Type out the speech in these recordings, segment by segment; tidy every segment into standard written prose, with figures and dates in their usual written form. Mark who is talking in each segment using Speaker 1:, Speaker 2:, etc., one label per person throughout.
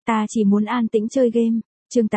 Speaker 1: ta chỉ muốn an tĩnh chơi game. Chương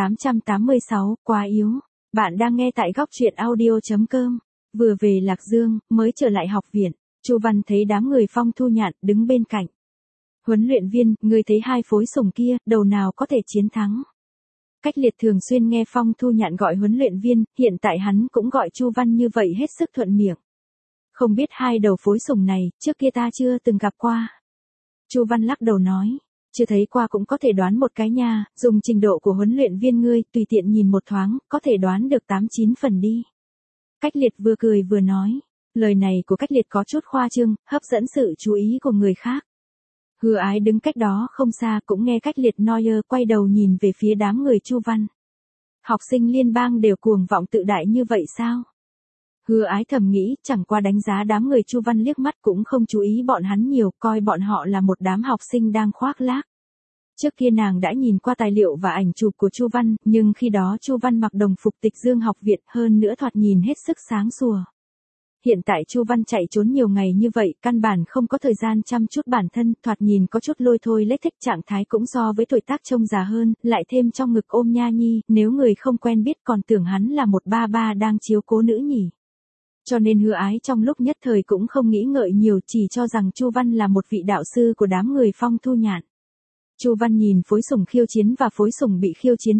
Speaker 1: 886, quá yếu. Bạn đang nghe tại góc truyện audio.com. Vừa về Lạc Dương, mới trở lại học viện, Chu Văn thấy đám người Phong Thu Nhạn đứng bên cạnh. Huấn luyện viên, ngươi thấy hai phối sủng kia, đầu nào có thể chiến thắng? Cách Liệt thường xuyên nghe Phong Thu Nhạn gọi huấn luyện viên, hiện tại hắn cũng gọi Chu Văn như vậy hết sức thuận miệng. Không biết hai đầu phối sủng này, trước kia ta chưa từng gặp qua. Chu Văn lắc đầu nói, chưa thấy qua cũng có thể đoán một cái nha, dùng trình độ của huấn luyện viên ngươi, tùy tiện nhìn một thoáng, có thể đoán được 8-9 phần đi. Cách Liệt vừa cười vừa nói, lời này của Cách Liệt có chút khoa trương, hấp dẫn sự chú ý của người khác. Hứa Ái đứng cách đó không xa cũng nghe Cách Liệt nói quay đầu nhìn về phía đám người Chu Văn. Học sinh liên bang đều cuồng vọng tự đại như vậy sao? Hứa Ái thầm nghĩ, chẳng qua đánh giá đám người Chu Văn liếc mắt cũng không chú ý bọn hắn nhiều, coi bọn họ là một đám học sinh đang khoác lác. Trước kia nàng đã nhìn qua tài liệu và ảnh chụp của Chu Văn, nhưng khi đó Chu Văn mặc đồng phục Tịch Dương học viện, hơn nữa thoạt nhìn hết sức sáng sủa. Hiện tại Chu Văn chạy trốn nhiều ngày như vậy, căn bản không có thời gian chăm chút bản thân, thoạt nhìn có chút lôi thôi lếch thếch, trạng thái cũng so với tuổi tác trông già hơn, lại thêm trong ngực ôm nha nhi, nếu người không quen biết còn tưởng hắn là một ba ba đang chiếu cố nữ nhỉ. Cho nên Hứa Ái trong lúc nhất thời cũng không nghĩ ngợi nhiều, chỉ cho rằng Chu Văn là một vị đạo sư của đám người Phong Thu Nhạn. Chu Văn nhìn phối sủng khiêu chiến và phối sủng bị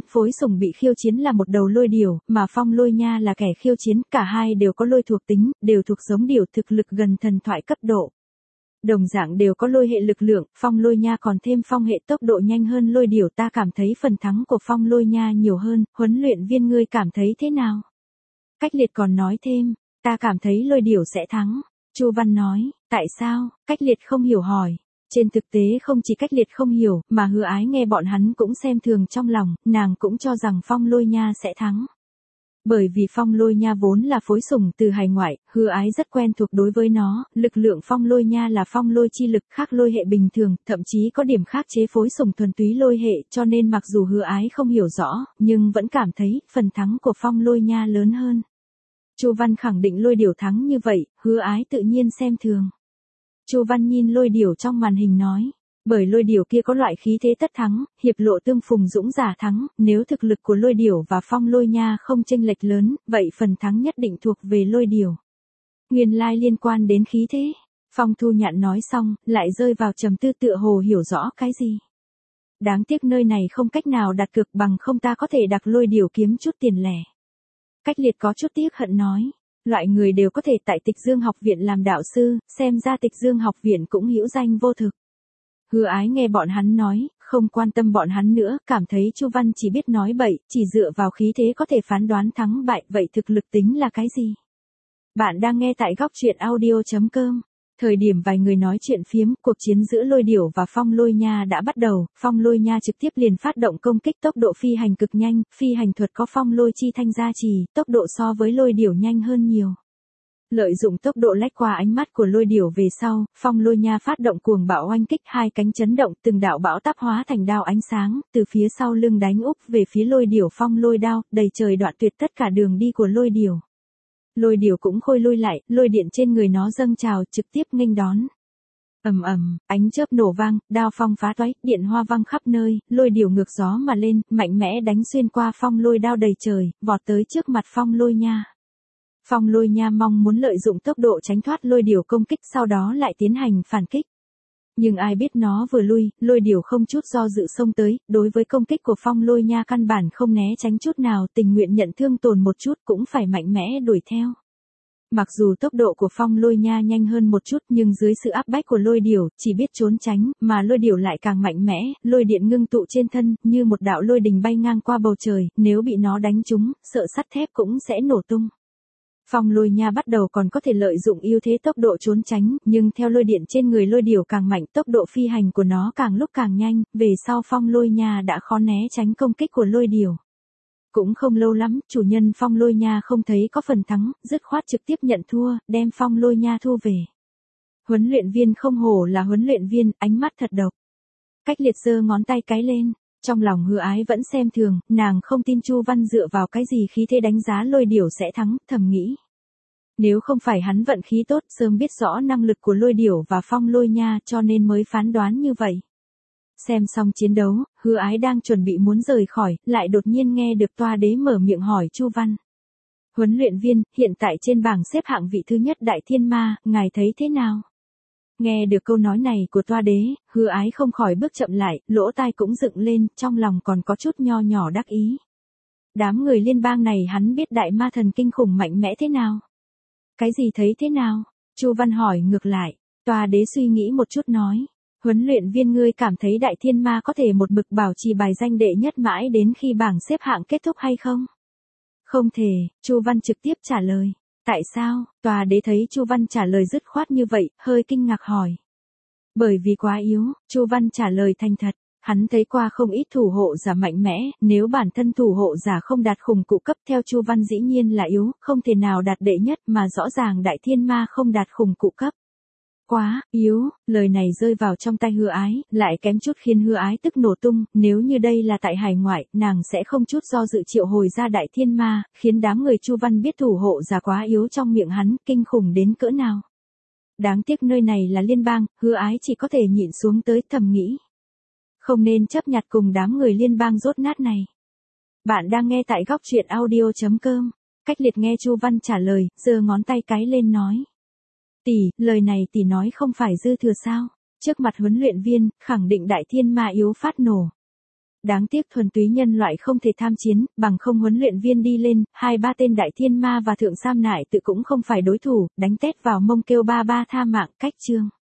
Speaker 1: khiêu chiến là một đầu lôi điểu, mà Phong Lôi Nha là kẻ khiêu chiến, cả hai đều có lôi thuộc tính, đều thuộc giống điểu, thực lực gần thần thoại cấp độ. Đồng dạng đều có lôi hệ lực lượng, Phong Lôi Nha còn thêm phong hệ tốc độ nhanh hơn lôi điểu, ta cảm thấy phần thắng của Phong Lôi Nha nhiều hơn, huấn luyện viên ngươi cảm thấy thế nào? Cách Liệt còn nói thêm, ta cảm thấy lôi điểu sẽ thắng. Chu Văn nói, tại sao? Cách Liệt không hiểu hỏi. Trên thực tế không chỉ Cách Liệt không hiểu, mà Hứa Ái nghe bọn hắn cũng xem thường trong lòng, nàng cũng cho rằng Phong Lôi Nha sẽ thắng. Bởi vì Phong Lôi Nha vốn là phối sủng từ hải ngoại, Hứa Ái rất quen thuộc đối với nó, lực lượng Phong Lôi Nha là phong lôi chi lực, khác lôi hệ bình thường, thậm chí có điểm khác chế phối sủng thuần túy lôi hệ, cho nên mặc dù Hứa Ái không hiểu rõ, nhưng vẫn cảm thấy phần thắng của Phong Lôi Nha lớn hơn. Chu Văn khẳng định lôi điểu thắng như vậy, Hứa Ái tự nhiên xem thường. Chu Văn nhìn lôi điểu trong màn hình nói, bởi lôi điểu kia có loại khí thế tất thắng, hiệp lộ tương phùng dũng giả thắng, nếu thực lực của lôi điểu và Phong Lôi Nha không chênh lệch lớn, vậy phần thắng nhất định thuộc về lôi điểu. Nguyên lai liên quan đến khí thế. Phong Thu Nhạn nói xong, lại rơi vào trầm tư, tựa hồ hiểu rõ cái gì. Đáng tiếc nơi này không cách nào đặt cược, bằng không ta có thể đặt lôi điểu kiếm chút tiền lẻ. Cách Liệt có chút tiếc hận nói, loại người đều có thể tại Tịch Dương học viện làm đạo sư, xem ra Tịch Dương học viện cũng hữu danh vô thực. Hứa Ái nghe bọn hắn nói, không quan tâm bọn hắn nữa, cảm thấy Chu Văn chỉ biết nói bậy, chỉ dựa vào khí thế có thể phán đoán thắng bại, vậy thực lực tính là cái gì? Bạn đang nghe tại góc truyện audio.com. Thời điểm vài người nói chuyện phiếm, cuộc chiến giữa lôi điểu và Phong Lôi Nha đã bắt đầu, Phong Lôi Nha trực tiếp liền phát động công kích, tốc độ phi hành cực nhanh, phi hành thuật có Phong Lôi chi thanh gia trì, tốc độ so với lôi điểu nhanh hơn nhiều. Lợi dụng tốc độ lách qua ánh mắt của lôi điểu về sau, Phong Lôi Nha phát động cuồng bạo oanh kích, hai cánh chấn động, từng đạo bão táp hóa thành đao ánh sáng, từ phía sau lưng đánh úp về phía lôi điểu. Phong Lôi đao, đầy trời đoạn tuyệt tất cả đường đi của lôi điểu. Lôi điểu cũng khôi lui lại, lôi điện trên người nó dâng trào, trực tiếp nghênh đón. Ầm ầm, ánh chớp nổ vang, đao phong phá toái, điện hoa văng khắp nơi, lôi điểu ngược gió mà lên, mạnh mẽ đánh xuyên qua Phong Lôi đao đầy trời, vọt tới trước mặt Phong Lôi Nha. Phong Lôi Nha mong muốn lợi dụng tốc độ tránh thoát lôi điểu công kích, sau đó lại tiến hành phản kích. Nhưng ai biết nó vừa lui, lôi điểu không chút do dự xông tới, đối với công kích của Phong Lôi Nha căn bản không né tránh chút nào, tình nguyện nhận thương tổn một chút cũng phải mạnh mẽ đuổi theo. Mặc dù tốc độ của Phong Lôi Nha nhanh hơn một chút, nhưng dưới sự áp bách của lôi điểu, chỉ biết trốn tránh, mà lôi điểu lại càng mạnh mẽ, lôi điện ngưng tụ trên thân, như một đạo lôi đình bay ngang qua bầu trời, nếu bị nó đánh trúng, sợ sắt thép cũng sẽ nổ tung. Phong Lôi Nha bắt đầu còn có thể lợi dụng ưu thế tốc độ trốn tránh, nhưng theo lôi điện trên người lôi điểu càng mạnh, tốc độ phi hành của nó càng lúc càng nhanh, về sau Phong Lôi Nha đã khó né tránh công kích của lôi điểu. Cũng không lâu lắm, chủ nhân Phong Lôi Nha không thấy có phần thắng, dứt khoát trực tiếp nhận thua, đem Phong Lôi Nha thu về. Huấn luyện viên không hổ là huấn luyện viên, ánh mắt thật độc. Cách Liệt giơ ngón tay cái lên. Trong lòng Hứa Ái vẫn xem thường, nàng không tin Chu Văn dựa vào cái gì khí thế đánh giá lôi điểu sẽ thắng, thầm nghĩ. Nếu không phải hắn vận khí tốt, sớm biết rõ năng lực của lôi điểu và Phong Lôi Nha, cho nên mới phán đoán như vậy. Xem xong chiến đấu, Hứa Ái đang chuẩn bị muốn rời khỏi, lại đột nhiên nghe được toa đế mở miệng hỏi Chu Văn. Huấn luyện viên, hiện tại trên bảng xếp hạng vị thứ nhất Đại Thiên Ma, ngài thấy thế nào? Nghe được câu nói này của toa đế, Hứa Ái không khỏi bước chậm lại, lỗ tai cũng dựng lên, trong lòng còn có chút nho nhỏ đắc ý. Đám người liên bang này hắn biết đại ma thần kinh khủng mạnh mẽ thế nào? Cái gì thấy thế nào? Chu Văn hỏi ngược lại, toa đế suy nghĩ một chút nói. Huấn luyện viên ngươi cảm thấy Đại Thiên Ma có thể một mực bảo trì bài danh đệ nhất mãi đến khi bảng xếp hạng kết thúc hay không? Không thể, Chu Văn trực tiếp trả lời. Tại sao? Tòa đế thấy Chu Văn trả lời dứt khoát như vậy, hơi kinh ngạc hỏi. Bởi vì quá yếu, Chu Văn trả lời thành thật. Hắn thấy qua không ít thủ hộ giả mạnh mẽ, nếu bản thân thủ hộ giả không đạt khủng cụ cấp theo Chu Văn dĩ nhiên là yếu, không thể nào đạt đệ nhất mà rõ ràng Đại Thiên Ma không đạt khủng cụ cấp. Quá, yếu, lời này rơi vào trong tay Hứa Ái, lại kém chút khiến Hứa Ái tức nổ tung, nếu như đây là tại hải ngoại, nàng sẽ không chút do dự triệu hồi ra Đại Thiên Ma, khiến đám người Chu Văn biết thủ hộ giả quá yếu trong miệng hắn, kinh khủng đến cỡ nào. Đáng tiếc nơi này là liên bang, Hứa Ái chỉ có thể nhịn xuống tới thầm nghĩ. Không nên chấp nhặt cùng đám người liên bang rốt nát này. Bạn đang nghe tại góc truyện audio.com, cách liệt nghe Chu Văn trả lời, giơ ngón tay cái lên nói. Tỷ, lời này tỷ nói không phải dư thừa sao? Trước mặt huấn luyện viên, khẳng định Đại Thiên Ma yếu phát nổ. Đáng tiếc thuần túy nhân loại không thể tham chiến, bằng không huấn luyện viên đi lên, 2-3 tên Đại Thiên Ma và Thượng Sam Nại tự cũng không phải đối thủ, đánh tét vào mông kêu ba ba tha mạng, cách chương.